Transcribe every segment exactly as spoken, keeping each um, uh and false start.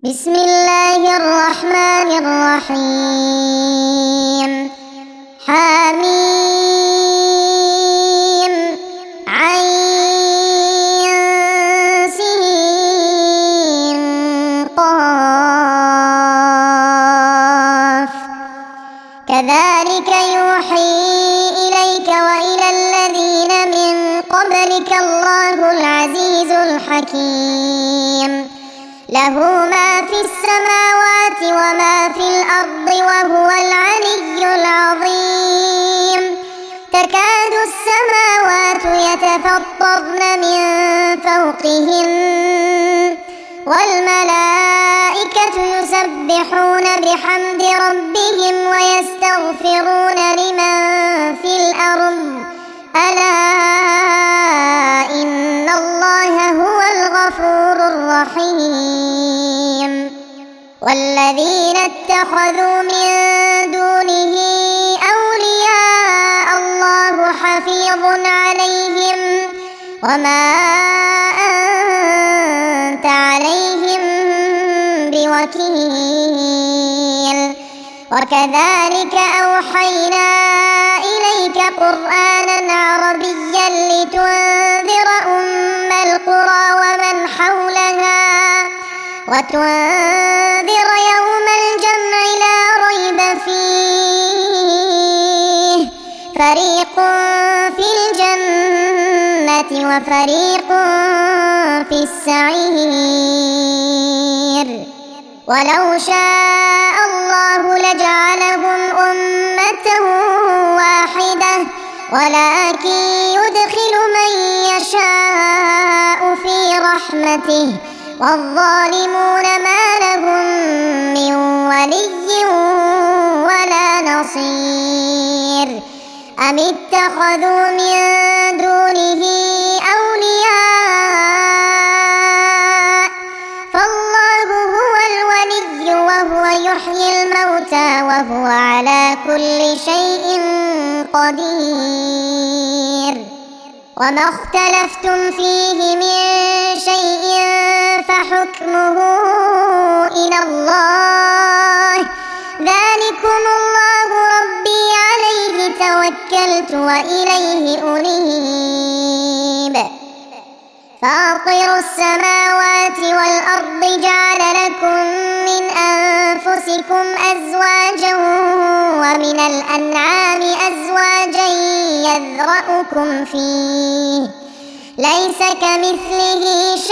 بسم الله الرحمن الرحيم. حميم عين سين قاف كذلك يوحي إليك وإلى الذين من قبلك الله العزيز الحكيم. له ما في السماوات وما في الأرض وهو العلي العظيم. تكاد السماوات يتفطرن من فوقهن والملائكة يسبحون بحمد ربهم ويستغفرون لمن في الأرض ألا إن الله هو الغفور الرحيم. والذين اتخذوا من دونه أولياء الله حفيظ عليهم وما أنت عليهم بوكيل. وكذلك أوحينا إليك قرآنا عربيا لتنذر أم القرى ومن حولها وتنذر يوم الجمع لا ريب فيه فريق في الجنة وفريق في السعير. ولو شاء الله لجعلهم أمة واحدة ولكن يدخل من يشاء في رحمته والظالمون ما لهم من ولي ولا نصير. أم اتخذوا من دونه أولياء فالله هو الولي وهو يحيي الموتى وهو على كل شيء قدير. وما اختلفتم فيه من شيء فحكمه إلى الله ذلكم الله ربي عليه توكلت وإليه أنيب. فاطر السماوات والأرض جعل لكم من أنفسكم أزواجا ومن الأنعام أزواجا يذرأكم فيه ليس كمثله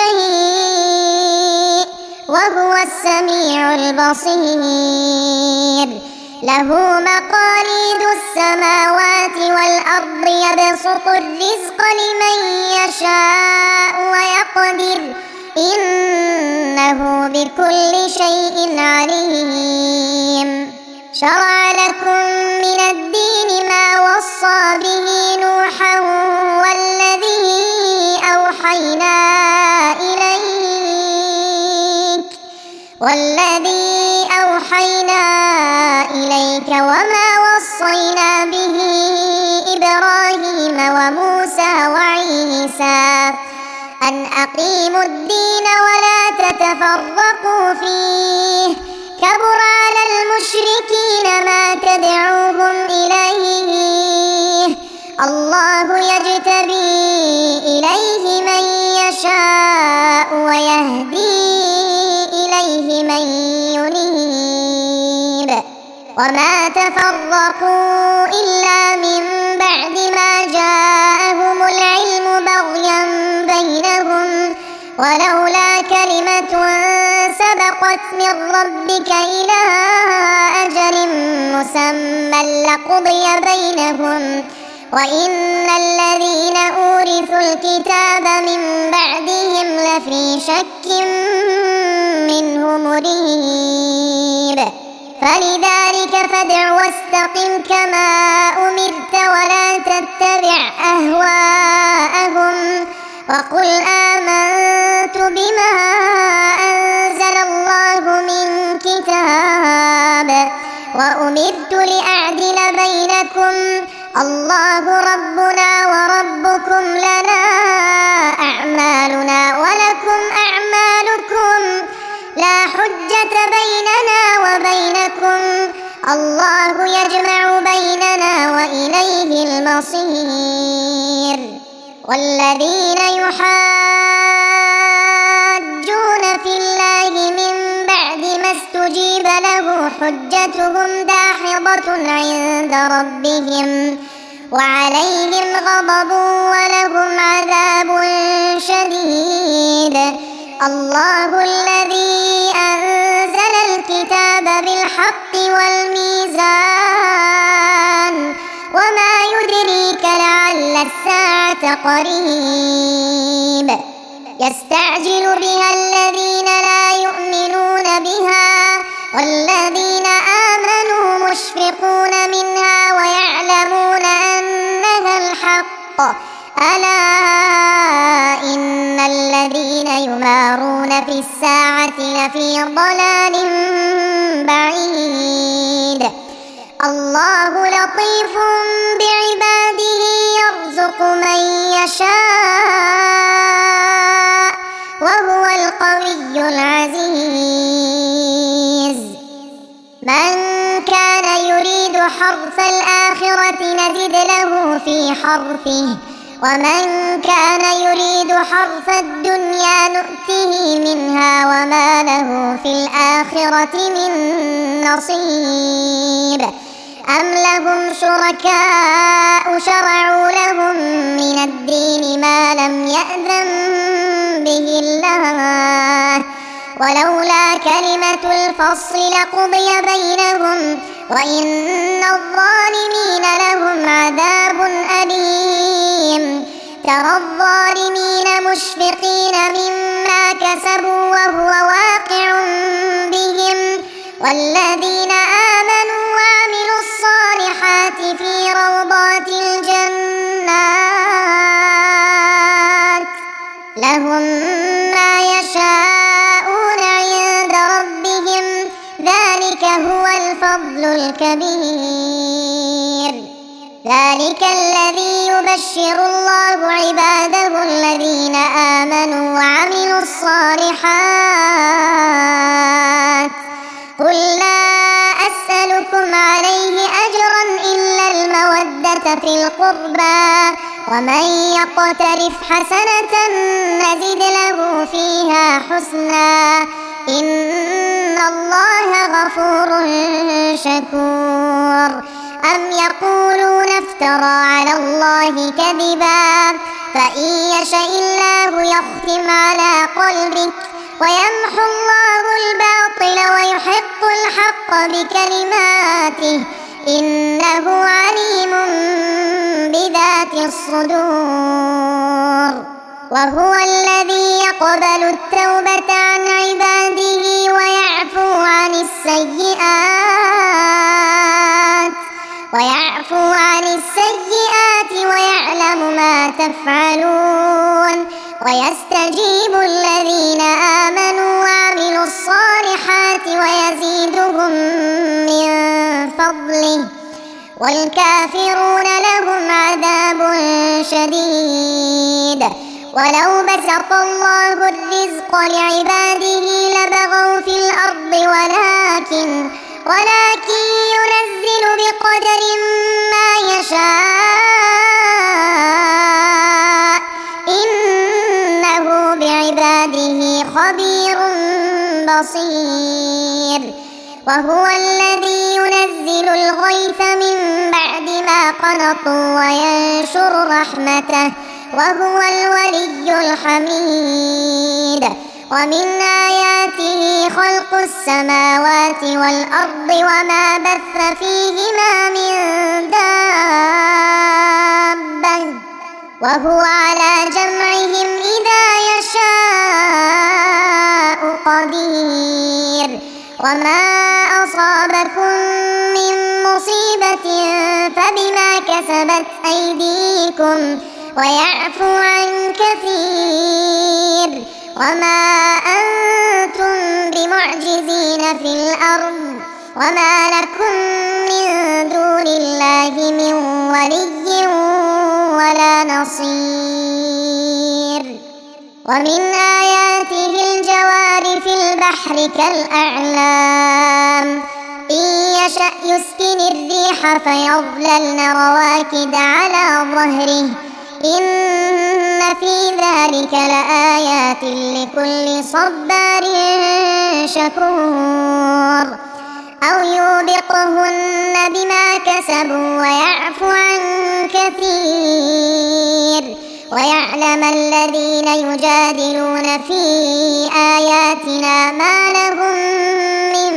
شيء وهو السميع البصير. له مقاليد السماوات والأرض يبسط الرزق لمن يشاء ويقدر إنه بكل شيء عليم. شرع لكم من الدين ما وصى به نوحا والذي أوحينا إليك والذي أوحينا إليك وما وصينا به إبراهيم وموسى وعيسى أن أقيموا الدين ولا تتفرقوا فيه كبر على المشركين ما تدعوهم إليه الله يجتبي إليه من يشاء ويهدي إليه من ينيب. وما تفرقوا إلا من بعد ما جاءهم العلم بغيا بينهم ولولا كلمة سبقت من ربك إلى أجل مسمى لقضي بينهم وإن الذين أورثوا الكتاب من بعدهم لفي شك منه مريب. فلذلك فادع واستقم كما أمرت ولا تتبع أهواءهم وقل آمنت بما أنزل الله من كتاب وأمرت لأعدل بينكم الله ربنا وربكم لنا أعمالنا ولكم أعمالكم لا حجة الفاصلة بيننا وبينكم الله يجمع بيننا وإليه المصير والذين يحاجون في الله من بعد ما استجيب له حجتهم داحضة عند ربهم وعليهم غضب ولهم عذاب شديد الله الذي أنزل الكتاب بالحق والميزان وما يدريك لعل الساعة قريب يستعجل بها الذين لا يؤمنون بها والذين آمنوا مشفقون منها ويعلمون أنها الحق ألا إن الذين يمارون في الساعة لفي ضلال بعيد الله لطيف بعباده يرزق من يشاء وهو القوي العزيز من كان يريد حرث الآخرة نزد له في حرثه ومن كان يريد حرث الدنيا نؤته منها وما له في الآخرة من نصيب أم لهم شركاء شرعوا لهم من الدين ما لم يأذن به الله ولولا كلمة الفصل لقضي بينهم وإن الظالمين لهم عذاب أليم ترى الظالمين مشفقين مما كسبوا وهو واقع بهم والذين آمنوا وعملوا الصالحات في روضات الجنات لهم ما يشاءون عند ربهم ذلك هو الفضل الكبير ذلك الذي يبشر الله عباده الذين آمنوا وعملوا الصالحات قل لا أسألكم عليه أجرا إلا المودة في القربى ومن يقترف حسنة نزد له فيها حسنا إن الله غفور شكور أم يقولون افترى على الله كذبا فإن يشاء الله يختم على قلبك ويمحو الله الباطل ويحق الحق بكلماته إنه عليم بذات الصدور وهو الذي يقبل التوبة عن عباده ويعفو عن السيئات ويعفو عن السيئات ويعلم ما تفعلون ويستجيب الذين آمنوا وعملوا الصالحات ويزيدهم من فضله والكافرون لهم عذاب شديد ولو بسط الله الرزق لعباده لبغوا في الأرض ولكن ولكن ينزل بقدر ما يشاء إنه بعباده خبير بصير وهو الذي ينزل الغيث من بعد ما قنطوا وينشر رحمته وهو الولي الحميد ومن آياته خلق السماوات والأرض وما بث فيهما من دابة وهو على جمعهم إذا يشاء قدير وما أصابكم من مصيبة فبما كسبت أيديكم ويعفو عن كثير وما أنتم بمعجزين في الأرض وما لكم من دون الله من ولي ولا نصير ومن آياته الجوار في البحر كالأعلام إن يشأ يسكن الريح فيظللن رواكد على ظهره إن في ذلك لآيات لكل صبار شكور أو يوبقهن بما كسبوا ويعفو عن كثير ويعلم الذين يجادلون في آياتنا ما لهم من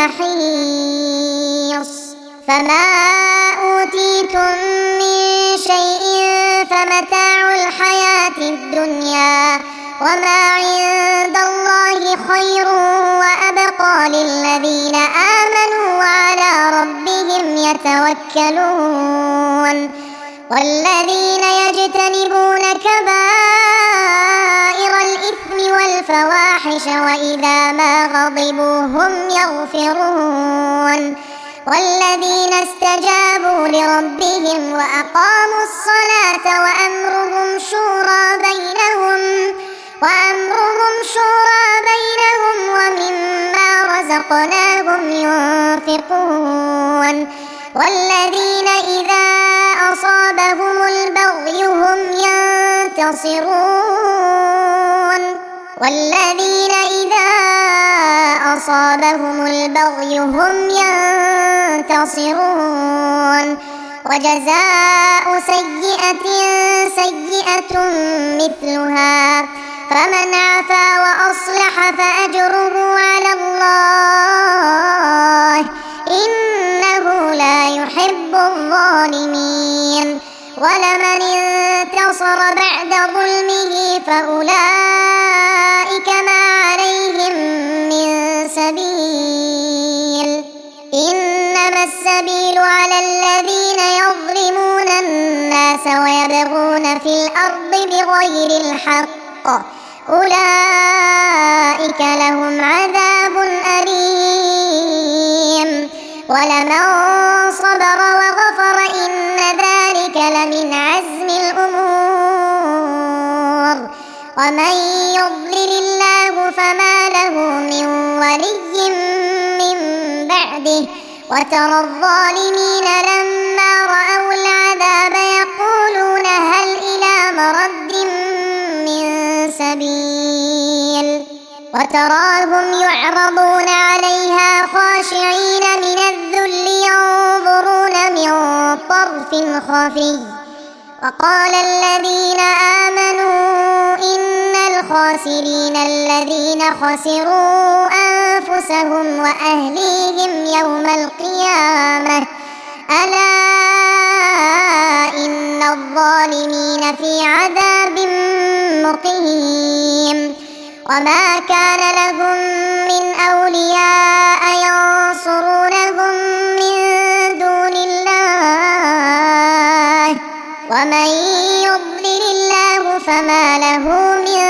محيص فما أوتيتم من شيء فمتاع الحياة الدنيا وما عند الله خير وأبقى للذين آمنوا وعلى ربهم يتوكلون والذين يجتنبون كبائر الإثم والفواحش وإذا ما غضبوا هم يغفرون والذين استجابوا لربهم وأقاموا الصلاة وأمرهم شورى بينهم وأمرهم شورى بينهم ومما رزقناهم ينفقون والذين إذا أصابهم البغي هم ينتصرون والذين إذا أصابهم البغي هم ينتصرون وجزاء سيئة سيئة مثلها فمن عفا وأصلح فأجره على الله إنه لا يحب الظالمين ولمن انتصر بعد ظلمه فأولئك ما عليهم من سبيل إنما السبيل على الذين يظلمون الناس ويبغون في الأرض بغير الحق أولئك لهم عذاب أليم ولمن صبر وغفر إن ذلك لمن عزم الأمور ومن يضلل الله فما له من ولي من بعده وترى الظالمين لما رأوا العذاب يقولون هل إلى مرد من سبيل وتراهم يعرضون عليها خاشعين من الذل ينظرون من طرف خفي وقال الذين آمنوا إن الخاسرين الذين خسروا أنفسهم وأهليهم يوم القيامة ألا إن الظالمين في عذاب مقيم وما كان لهم من أولياء ينصرونهم من دون الله ومن يضلل الله فما له من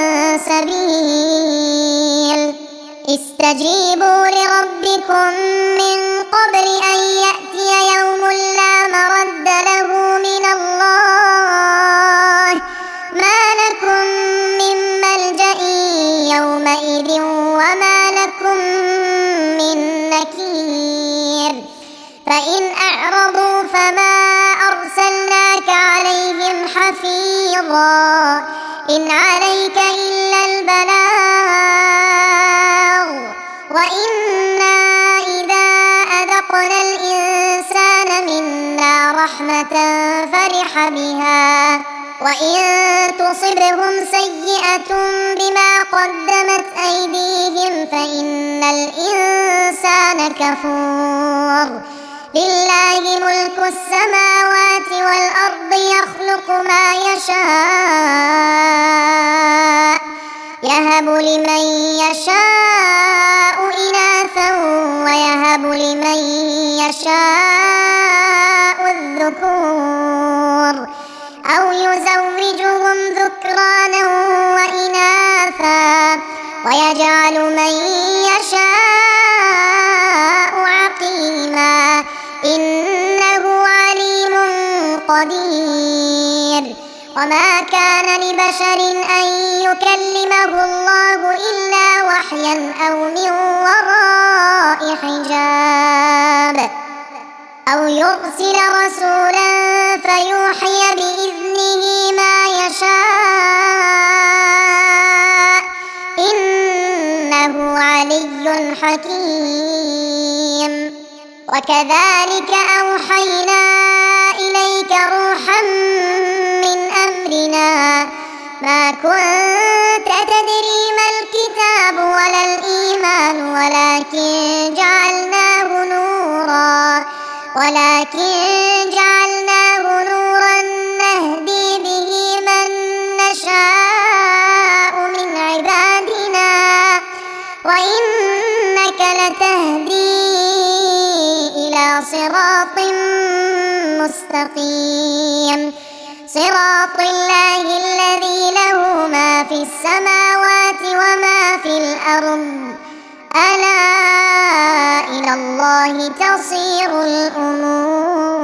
سبيل استجيبوا لربكم من قبل أن يأتي يوم لا مرد له من الله ما لكم من ملجأ يومئذ وما لكم من نكير فإن أعرضوا فما أرسلناك عليهم حفيظا إن عليك إلا البلاغ وإنا إذا أذقنا الإنسان منا رحمة فرح بها وإن تصبهم سيئة بما قدمت أيديهم فإن الإنسان كفور لله ملك السماوات والأرض يخلق ما يشاء يهب لمن يشاء إناثا ويهب لمن يشاء الذكور أو يزوجهم ذكرانا وإناثا ويجعل من يشاء عقيما إنه عليم قدير وما كان لبشر أن يكلمه الله إلا وحيا أو من وراء حجاب أو يرسل رسولا فيوحي بإذنه ما يشاء إنه علي حكيم. وكذلك أوحينا إليك روحا من أمرنا ما كنت تدري ما الكتاب ولا الإيمان ولكن جعلناه نورا ولكن جعلناه نورا نهدي به من نشاء من عبادنا وإنك لتهدي إلى صراط مستقيم صراط الله الذي له ما في السماوات وما في الأرض ألا إلى الله تصير الأمور.